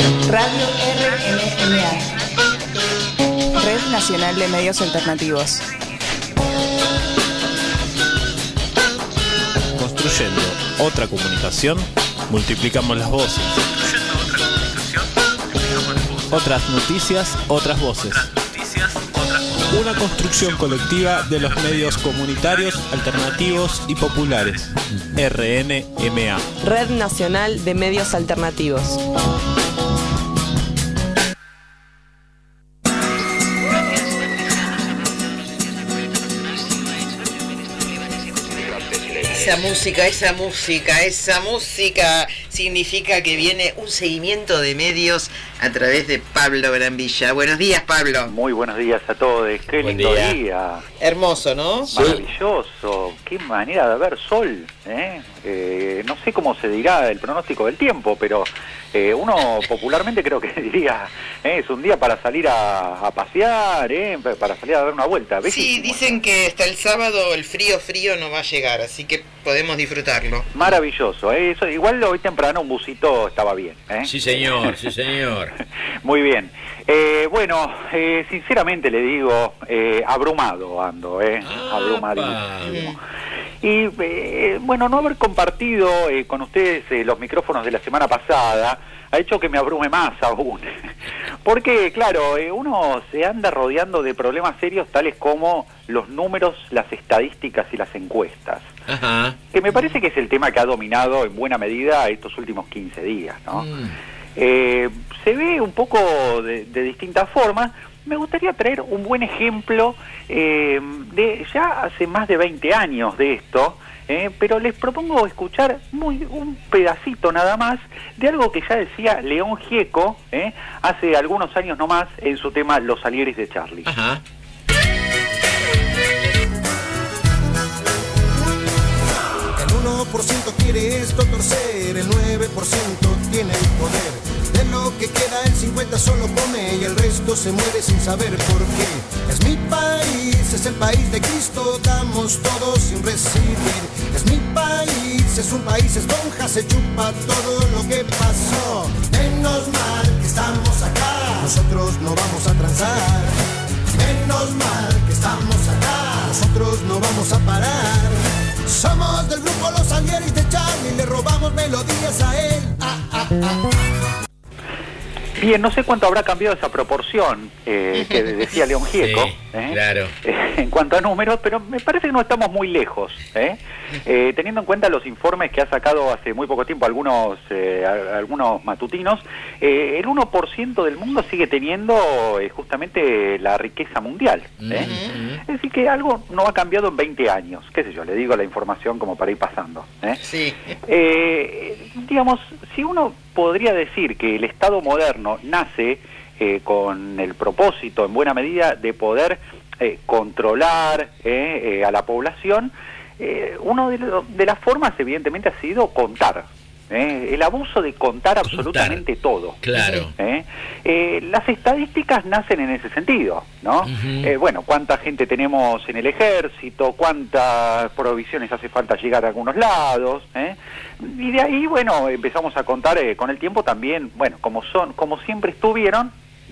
Radio RNMA, Red Nacional de Medios Alternativos. Construyendo otra comunicación, multiplicamos las voces. Otras noticias, otras voces. Una construcción colectiva de los medios comunitarios, alternativos y populares. RNMA. Red Nacional de Medios Alternativos. Esa música significa que viene un seguimiento de medios a través de Pablo Brambilla. Buenos días, Pablo. Muy buenos días a todos. Qué lindo día. Hermoso, ¿no? Maravilloso. Qué manera de ver sol. No sé cómo se dirá el pronóstico del tiempo, pero uno popularmente creo que diría, es un día para salir a pasear, para salir a dar una vuelta. Sí, dicen que hasta el sábado el frío no va a llegar, así que podemos disfrutarlo. Maravilloso. Eso, igual hoy temprano un busito estaba bien. Sí, señor, sí, señor. Muy bien. Bueno, sinceramente le digo, abrumado ando, abrumadísimo. Y bueno, no haber compartido con ustedes los micrófonos de la semana pasada ha hecho que me abrume más aún. Porque, claro, uno se anda rodeando de problemas serios tales como los números, las estadísticas y las encuestas. Ajá. Que me parece que es el tema que ha dominado en buena medida estos últimos 15 días, ¿no? Se ve un poco de distintas formas. Me gustaría traer un buen ejemplo de ya hace más de 20 años de esto, pero les propongo escuchar un pedacito nada más de algo que ya decía León Gieco hace algunos años nomás en su tema Los Salieris de Charlie. Ajá. El 1% quiere esto torcer, el 9% tiene el poder. De lo que queda el 50 solo come y el resto se muere sin saber por qué. Es mi país, es el país de Cristo, damos todo sin recibir. Es mi país, es un país esponja, se chupa todo lo que pasó. Menos mal que estamos acá, nosotros no vamos a transar. Menos mal que estamos acá, nosotros no vamos a parar. Somos del grupo Los Salieris de Charlie, le robamos melodías a él. Bien, no sé cuánto habrá cambiado esa proporción que decía León Gieco, Sí, claro. En cuanto a números, pero me parece que no estamos muy lejos, teniendo en cuenta los informes que ha sacado hace muy poco tiempo algunos matutinos. El 1% del mundo sigue teniendo justamente la riqueza mundial, Es decir, que algo no ha cambiado en 20 años, qué sé yo, le digo la información como para ir pasando, Sí. Digamos, si uno podría decir que el Estado moderno nace con el propósito, en buena medida, de poder controlar a la población, una de las formas, evidentemente, ha sido contar. El abuso de contar absolutamente todo. Claro. Las estadísticas nacen en ese sentido, ¿no? Bueno, cuánta gente tenemos en el ejército, cuántas provisiones hace falta llegar a algunos lados, y de ahí, bueno, empezamos a contar con el tiempo también, bueno, como siempre estuvieron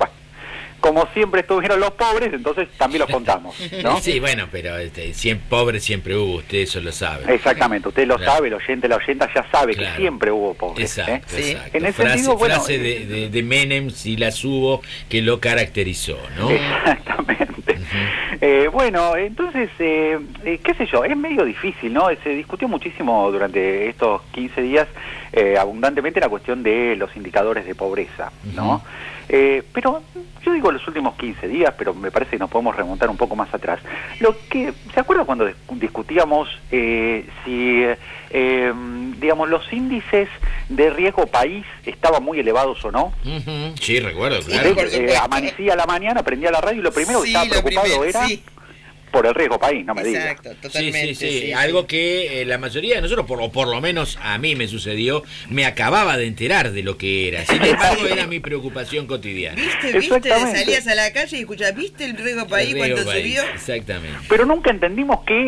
los pobres, entonces también los contamos, ¿no? Sí, bueno, pero siempre, pobre siempre hubo, usted eso lo sabe. Exactamente, usted lo sabe, el oyente, la oyenta ya sabe que siempre hubo pobres. Exacto, exacto. En ese sentido, bueno, frase de Menem, si las hubo, que lo caracterizó, ¿no? Exactamente. Bueno, entonces, qué sé yo, es medio difícil, ¿no? Se discutió muchísimo durante estos 15 días abundantemente la cuestión de los indicadores de pobreza, ¿no? Pero yo digo los últimos 15 días, pero me parece que nos podemos remontar un poco más atrás. ¿Se acuerda cuando discutíamos si, digamos, los índices de riesgo país estaban muy elevados o no? Sí, recuerdo, claro. Amanecía a la mañana, prendía la radio y lo primero que estaba preocupado era por el riesgo país, no me diga. Exacto, totalmente. Sí. Algo que la mayoría de nosotros, por lo menos a mí me sucedió, me acababa de enterar de lo que era. Sin embargo, era mi preocupación cotidiana. ¿Viste? Salías a la calle y escuchabas, ¿viste el riesgo país cuánto subió? Exactamente. Pero nunca entendimos qué es.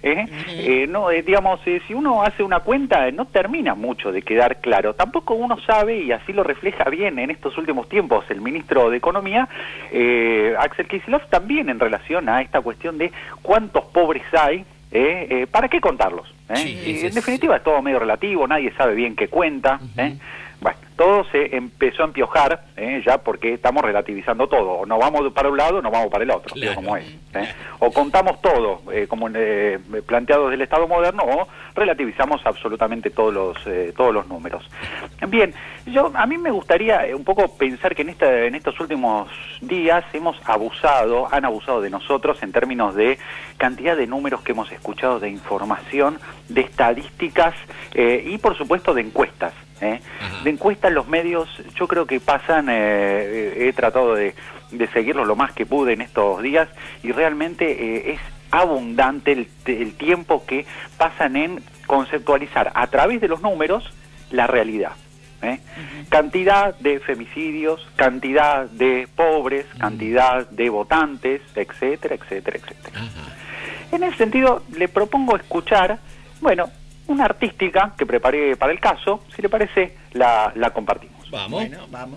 No, digamos, si uno hace una cuenta, no termina mucho de quedar claro. Tampoco uno sabe, y así lo refleja bien en estos últimos tiempos el ministro de Economía, Axel Kicillof, también en relación a esta cuestión de cuántos pobres hay, ¿para qué contarlos? Sí, Y en definitiva es todo medio relativo, nadie sabe bien qué cuenta. Bueno, todo se empezó a empiojar, ya porque estamos relativizando todo. O nos vamos para un lado o nos vamos para el otro, claro. como es. O contamos todo, como planteado desde el Estado moderno, o relativizamos absolutamente todos los números. Bien, a mí me gustaría un poco pensar que en estos últimos días han abusado de nosotros en términos de cantidad de números que hemos escuchado, de información, de estadísticas y por supuesto de encuestas. De encuestas los medios, yo creo que pasan, he tratado de seguirlo lo más que pude en estos días, y realmente es abundante el tiempo que pasan en conceptualizar a través de los números la realidad. Cantidad de femicidios, cantidad de pobres, cantidad de votantes, etcétera, etcétera, etcétera. En ese sentido, le propongo escuchar, una artística que preparé para el caso. Si le parece, la compartimos. Vamos. Bueno, vamos.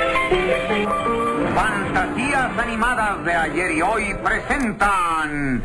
Fantasías animadas de ayer y hoy presentan...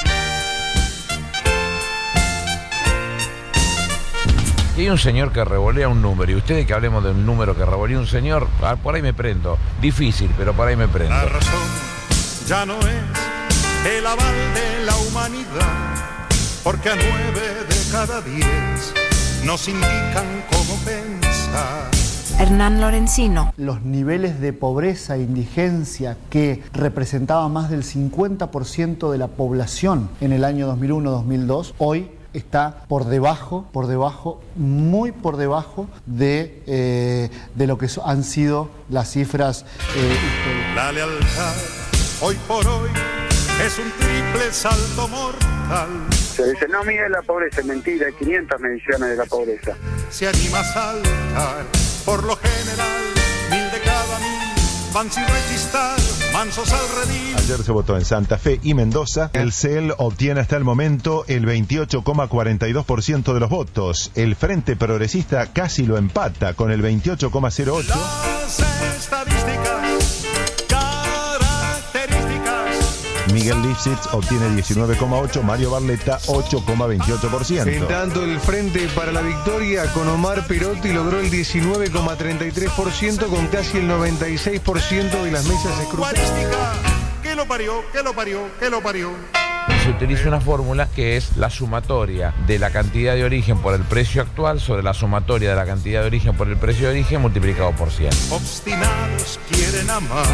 Y hay un señor que revolea un número, y ustedes que hablemos de un número que revolea un señor, por ahí me prendo. Difícil, pero por ahí me prendo. La razón ya no es el aval de la humanidad, porque a 9 de cada 10 nos indican cómo pensar. Hernán Lorenzino. Los niveles de pobreza e indigencia que representaban más del 50% de la población en el año 2001-2002, hoy está por debajo, muy por debajo de lo que han sido las cifras históricas. La lealtad, hoy por hoy, es un triple salto mortal. Se dice, no mide la pobreza, es mentira, hay 500 mediciones de la pobreza. Se anima a saltar, por lo general, 1000 de cada 1000 van sin rechistar, mansos al redil. Ayer se votó en Santa Fe y Mendoza. El CEL obtiene hasta el momento el 28,42% de los votos. El Frente Progresista casi lo empata con el 28,08%. Las estadísticas, características. Miguel Lifshitz obtiene 19,8%, Mario Barletta 8,28%. En tanto, el Frente para la Victoria con Omar Perotti logró el 19,33% con casi el 96% de las mesas escrutadas. ¿Qué lo parió? ¿Qué lo parió? ¿Qué lo parió? Se utiliza una fórmula que es la sumatoria de la cantidad de origen por el precio actual sobre la sumatoria de la cantidad de origen por el precio de origen multiplicado por 100. Obstinados quieren amar.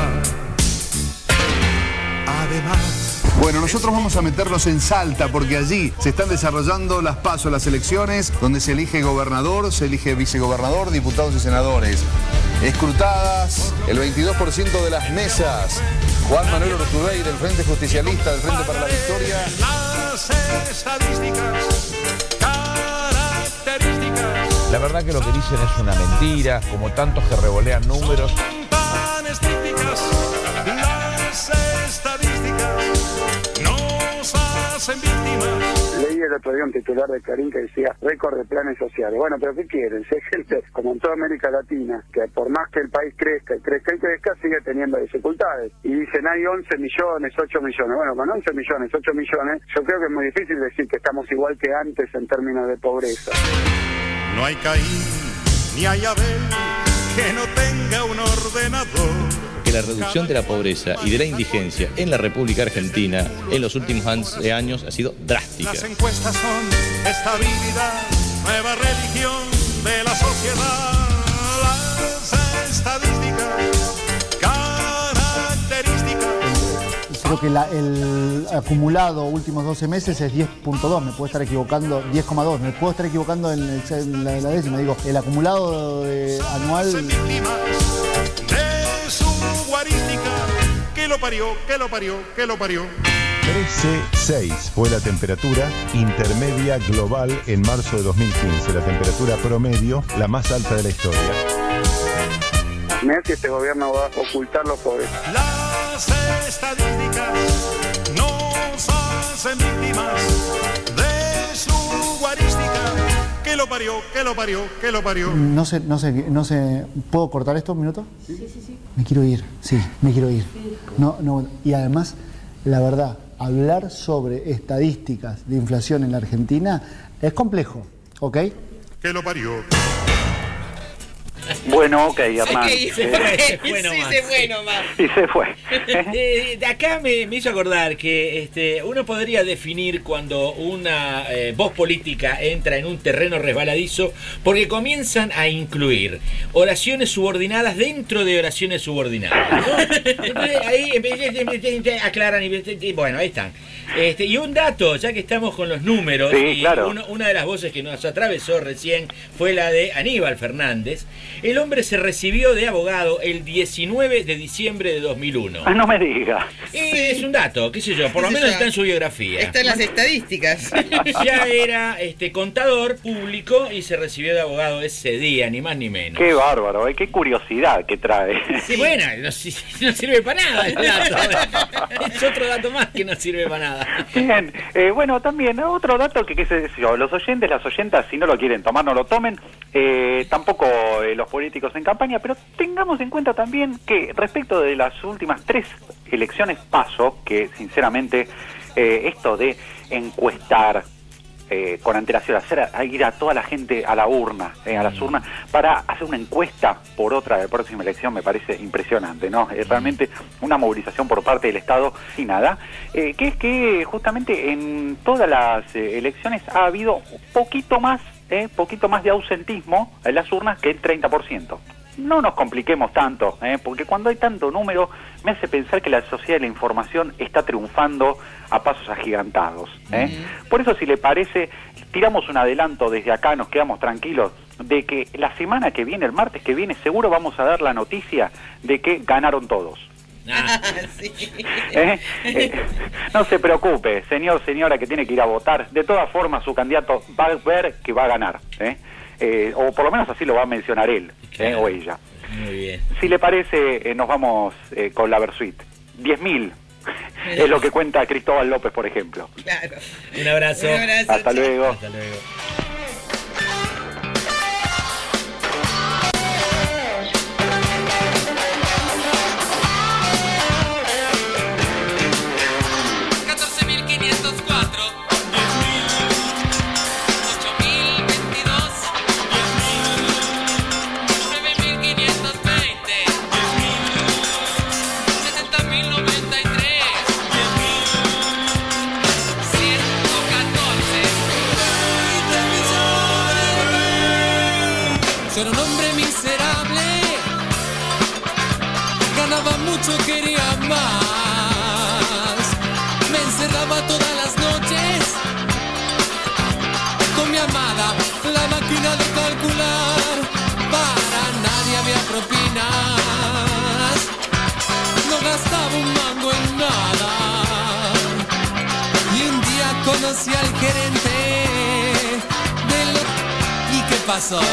Además, bueno, nosotros vamos a meternos en Salta porque allí se están desarrollando las PASO, las elecciones, donde se elige gobernador, se elige vicegobernador, diputados y senadores. Escrutadas el 22% de las mesas. Juan Manuel Urtubey del Frente Justicialista, del Frente para la Victoria. Las estadísticas, características. La verdad que lo que dicen es una mentira, como tantos que revolean números. Tan estrictas, las estadísticas nos hacen víctimas. Leí el otro día un titular de Clarín que decía récord de planes sociales. Bueno, pero ¿qué quieren? Si hay gente, como en toda América Latina, que por más que el país crezca, sigue teniendo dificultades. Y dicen, hay 11 millones, 8 millones. Bueno, con 11 millones, 8 millones, yo creo que es muy difícil decir que estamos igual que antes en términos de pobreza. No hay Caín, ni hay Abel, que no tenga un ordenador. Que la reducción de la pobreza y de la indigencia en la República Argentina en los últimos años ha sido drástica. Las encuestas son estabilidad, nueva religión de la sociedad. Las estadísticas, características. Creo que el acumulado últimos 12 meses es 10.2, me puedo estar equivocando, 10,2, me puedo estar equivocando en la décima, digo, el acumulado anual... ¿Qué lo parió? ¿Qué lo parió? ¿Qué lo parió? 13,6 fue la temperatura intermedia global en marzo de 2015, la temperatura promedio, la más alta de la historia. Mira si este gobierno va a ocultar los pobres. Las estadísticas nos hacen víctimas de su guarística. Que lo parió, que lo parió, que lo parió. No sé, ¿puedo cortar esto un minuto? Sí. Me quiero ir, me quiero ir. No, y además, la verdad, hablar sobre estadísticas de inflación en la Argentina es complejo, ¿ok? Que lo parió. Bueno, ok, Hernán. Se fue nomás. Y se fue. De acá me hizo acordar que uno podría definir cuando una voz política entra en un terreno resbaladizo porque comienzan a incluir oraciones subordinadas dentro de oraciones subordinadas, ¿no? Entonces ahí aclaran y bueno, ahí están. Y un dato, ya que estamos con los números, sí, y claro. Una de las voces que nos atravesó recién fue la de Aníbal Fernández. El hombre se recibió de abogado el 19 de diciembre de 2001. No me diga. Es un dato, qué sé yo, por lo menos está en su biografía. Está en las estadísticas. Ya era contador público y se recibió de abogado ese día, ni más ni menos. Qué bárbaro, qué curiosidad que trae. Sí, bueno, no sirve para nada el dato. Es otro dato más que no sirve para nada. Bien, bueno, también otro dato que qué sé yo, los oyentes, las oyentas, si no lo quieren tomar, no lo tomen, tampoco los políticos en campaña, pero tengamos en cuenta también que respecto de las últimas 3 elecciones PASO, que sinceramente esto de encuestar con antelación, ir a toda la gente a la urna, a las urnas, para hacer una encuesta por otra de la próxima elección me parece impresionante, ¿no? Realmente una movilización por parte del Estado sin nada, que es que justamente en todas las elecciones ha habido un poquito más de ausentismo en las urnas que el 30%. No nos compliquemos tanto, porque cuando hay tanto número me hace pensar que la sociedad de la información está triunfando a pasos agigantados. Por eso, si le parece, tiramos un adelanto desde acá, nos quedamos tranquilos de que la semana que viene, el martes que viene, seguro vamos a dar la noticia de que ganaron todos. Sí. No se preocupe, señor, señora que tiene que ir a votar. De todas formas, su candidato va a ver que va a ganar. O por lo menos así lo va a mencionar él, o ella. Muy bien. Si le parece, nos vamos con la Versuit. 10.000 es lo que cuenta Cristóbal López, por ejemplo. Claro. Un abrazo. Hasta luego. Hasta luego. Yo era un hombre miserable, ganaba mucho, quería más. Me encerraba todas las noches con mi amada, la máquina de calcular. Para nadie había propinas, no gastaba un mango en nada. Y un día conocí al gerente de lo... ¿Y qué pasó?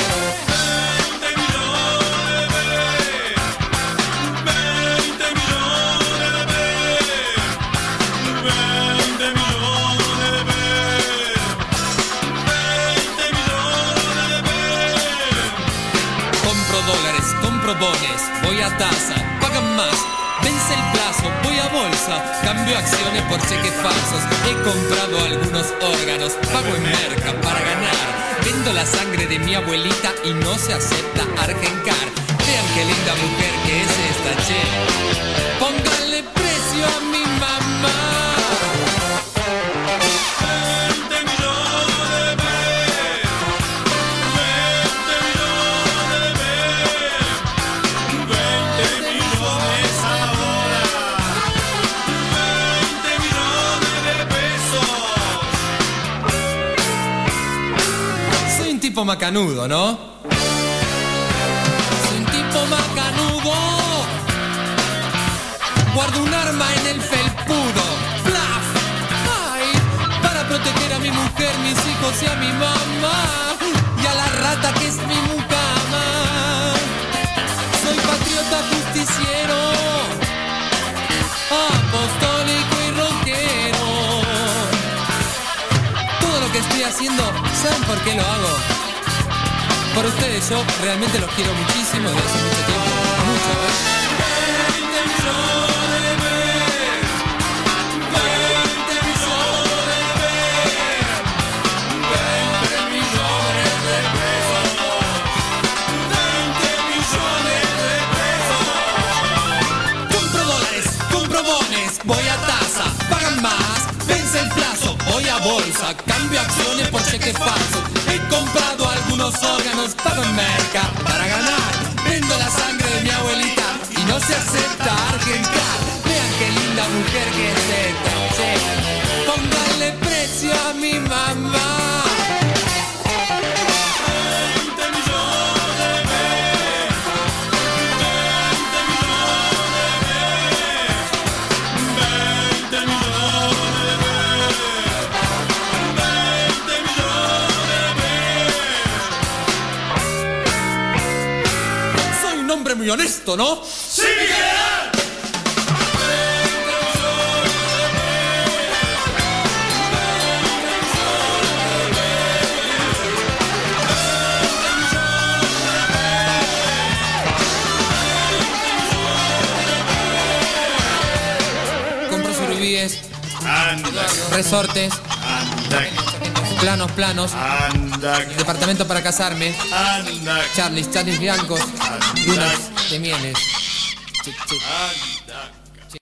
Bones, voy a tasa, pagan más, vence el plazo, voy a bolsa, cambio acciones por cheques falsos, he comprado algunos órganos, pago en merca para ganar, vendo la sangre de mi abuelita y no se acepta Argencar. Vean qué linda mujer que es esta, che, pónganle precio a mi mamá. Macanudo, ¿no? Soy un tipo macanudo. Guardo un arma en el felpudo. ¡Plaf! ¡Ay! Para proteger a mi mujer, mis hijos y a mi mamá. Y a la rata que es mi mucama. Soy patriota justiciero, apostólico y rockero. por qué lo hago? Por ustedes, yo realmente los quiero muchísimo desde hace mucho tiempo. Mucho, ¿eh? 20 millones de pesos. 20 millones de pesos. 20 millones de pesos. 20 millones de pesos. Compro dólares, compro bones, voy a tasa, pagan más, vence el plazo, voy a bolsa, cambio acciones por cheques falsos. He comprado algunos órganos, pago en merca para ganar. Vendo la sangre de mi abuelita y no se acepta Argencar. Vean qué linda mujer que es esta, che. Pónganle precio a mi mamá. 20 millones de pesos. 20 millones de pesos. 20 millones de pesos. 20 millones de pesos. Soy un hombre muy honesto, ¿no? ¡Sí, general! Compro surubíes, resortes, planos, departamento para casarme, Charlies blancos, lunas de mieles. Chic, chic.